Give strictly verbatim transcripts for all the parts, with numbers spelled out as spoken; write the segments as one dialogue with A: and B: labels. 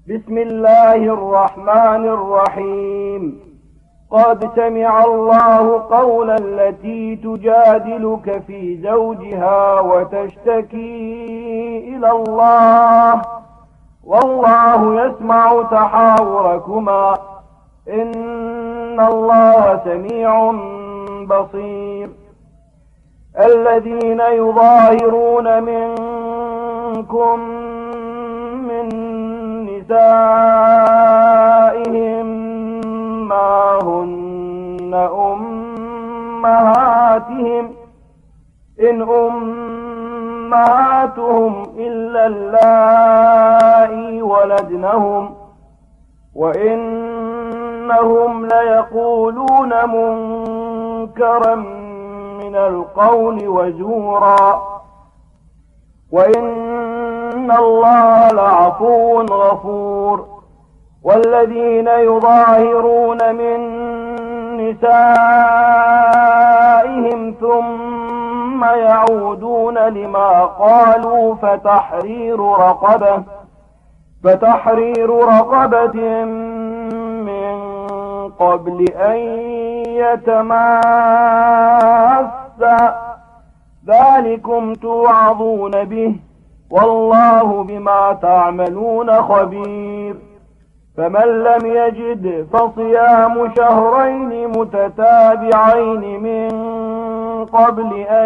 A: بسم الله الرحمن الرحيم. قد سمع الله قول التي تجادلك في زوجها وتشتكي إلى الله والله يسمع تحاوركما إن الله سميع بصير. الذين يظاهرون منكم من نسائهم ما هن أمهاتهم إن أمهاتهم إلا اللائي ولدنهم وإنهم ليقولون منكرا من القول وزورا وإن الله لعفو غفور. والذين يظاهرون من نسائهم ثم يعودون لما قالوا فتحرير رقبة فتحرير رقبة من قبل أن يتماسا ذلكم توعظون به والله بما تعملون خبير. فمن لم يجد فصيام شهرين متتابعين من قبل أن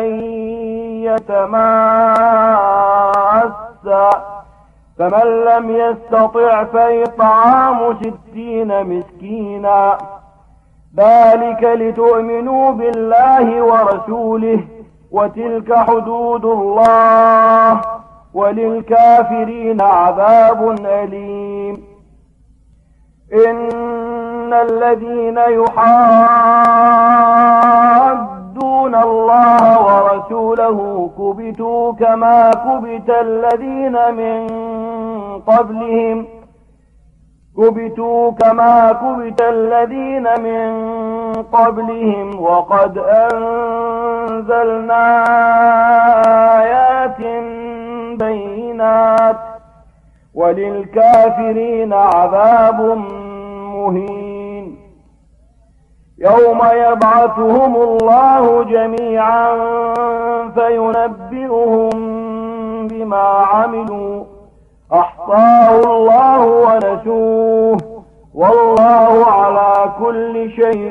A: يتماسا فمن لم يستطع فإطعام ستين مسكينا ذلك لتؤمنوا بالله ورسوله وتلك حدود الله وللكافرين عذاب أليم. إن الذين يحادون الله ورسوله كبتوا كما كبت الذين من قبلهم كبتوا كما كبت الذين من قبلهم وقد أنزلنا آيات بينات وللكافرين عذاب مهين. يوم يبعثهم الله جميعا فينبئهم بما عملوا أحصاه الله ونسوه والله على كل شيء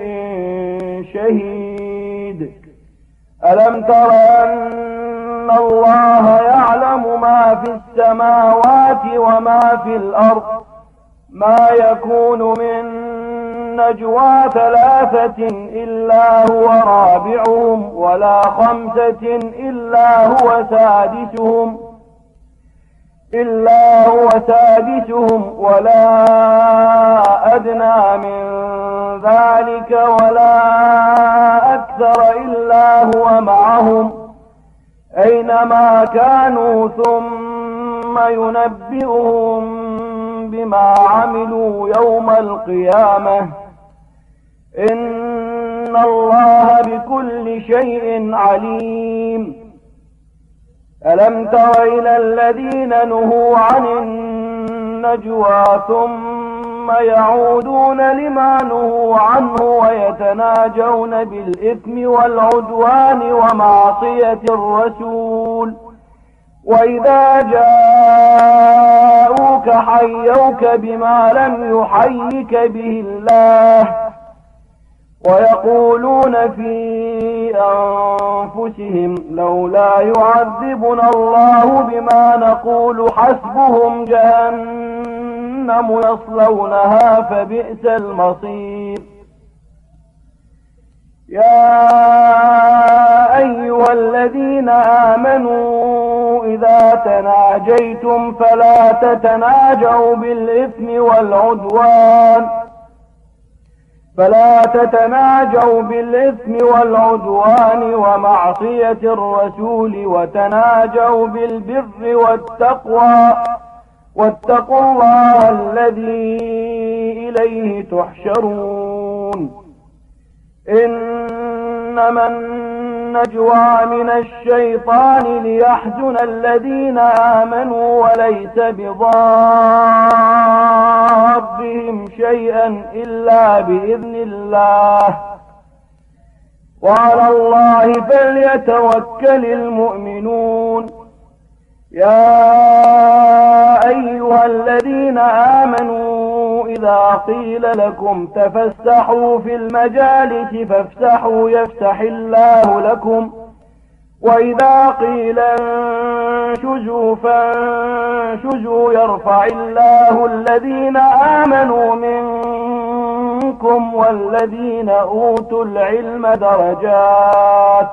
A: شهيد. ألم تر أن الله يعلم ما في السماوات وما في الأرض ما يكون من نجوى ثلاثة إلا هو رابعهم ولا خمسة إلا هو سادسهم إلا هو سادسهم ولا أدنى من ذلك ولا أكثر إلا هو معهم أينما كانوا ثم ينبئهم بما عملوا يوم القيامة إن الله بكل شيء عليم. ألم تر إلى الذين نهوا عن النجوى ثم يعودون لما نهوا عنه ويتناجون بالإثم والعدوان ومعصية الرسول وإذا جاءوك حيوك بما لم يحيك به الله ويقولون في أنفسهم لولا يعذبنا الله بما نقول حسبهم جهنم يصلونها فبئس المصير. يا أيها الذين آمنوا إذا تناجيتم فلا تتناجوا بالإثم والعدوان فلا تتناجوا بالإثم والعدوان ومعصية الرسول وتناجوا بالبر والتقوى واتقوا الله الذي إليه تحشرون. إنما النجوى من الشيطان ليحزن الذين آمنوا وليس بضار شيئا إلا بإذن الله، وعلى الله فليتوكل المؤمنون. يا أيها الذين آمنوا إذا قيل لكم تفسحوا في المجالس فافسحوا يفسح الله لكم، وإذا قيل انشزوا فانشزوا يرفع الله الذين آمنوا منكم والذين أوتوا العلم درجات،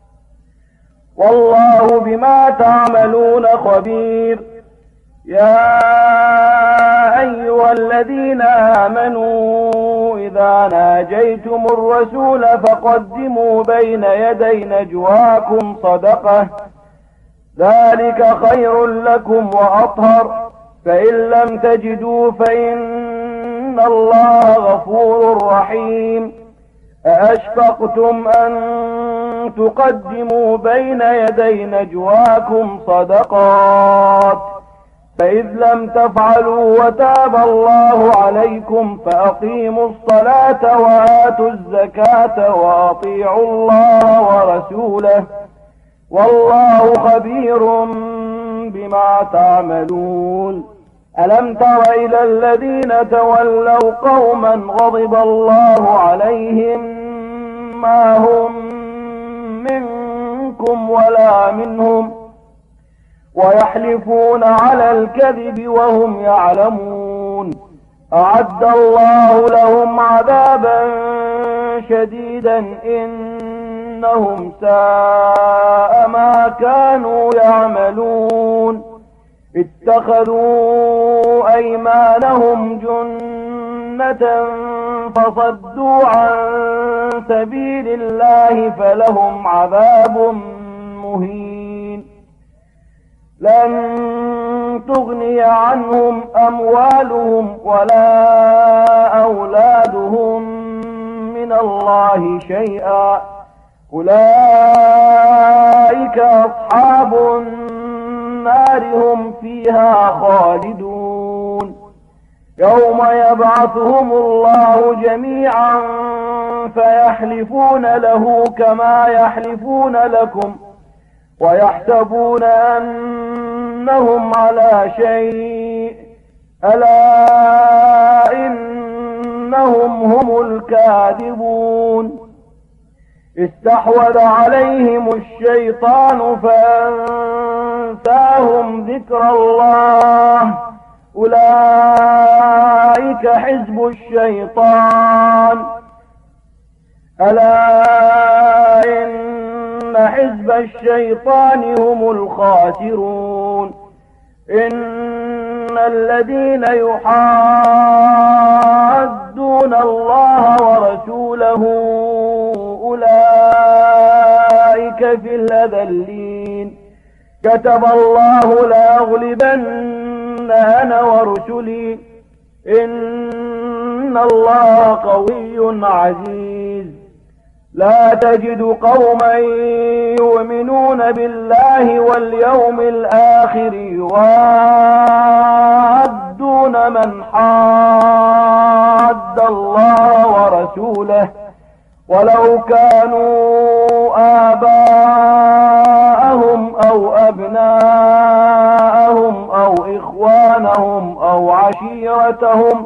A: والله بما تعملون خبير. يا أيها الذين آمنوا إذا ناجيتم الرسول فقدموا بين يدي نجواكم صدقة، ذلك خير لكم وأطهر، فإن لم تجدوا فإن الله غفور رحيم. أأشفقتم أن تقدموا بين يدي نجواكم صدقات، فإذ لم تفعلوا وتاب الله عليكم فأقيموا الصلاة وآتوا الزكاة وأطيعوا الله ورسوله، والله خبير بما تعملون. ألم تر إلى الذين تولوا قوما غضب الله عليهم ما هم منكم ولا منهم ويحلفون على الكذب وهم يعلمون، أعد الله لهم عذابا شديدا إنهم ساء ما كانوا يعملون. اتخذوا أيمانهم جنة فصدوا عن سبيل الله فلهم عذاب مهين. لن تغني عنهم أموالهم ولا أولادهم من الله شيئا، أولئك أصحاب النار هم فيها خالدون. يوم يبعثهم الله جميعا فيحلفون له كما يحلفون لكم ويحسبون أنهم على شيء، ألا إنهم هم الكاذبون. استحوذ عليهم الشيطان فأنساهم ذكر الله، أولئك حزب الشيطان، ألا إن حزب الشيطان هم الخاسرون. إن الذين يحادون الله ورسوله أولئك في الأذلين. كتب الله لأغلبن أنا ورسلي إن الله قوي عزيز. لا تجد قوما يؤمنون بالله واليوم الآخر يوادون من حاد الله ورسوله ولو كانوا آباءهم أو أبناءهم أو إخوانهم أو عشيرتهم،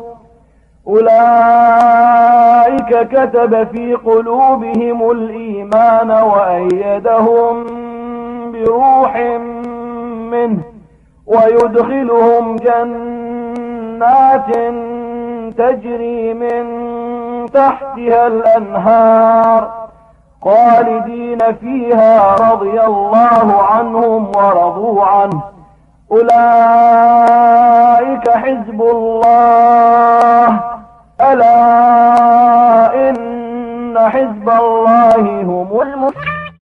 A: أولئك كتب في قلوبهم الإيمان وأيدهم بروح منه ويدخلهم جنات تجري من تحتها الأنهار خالدين فيها رضي الله عنهم ورضوا عنه. أولئك حزب الله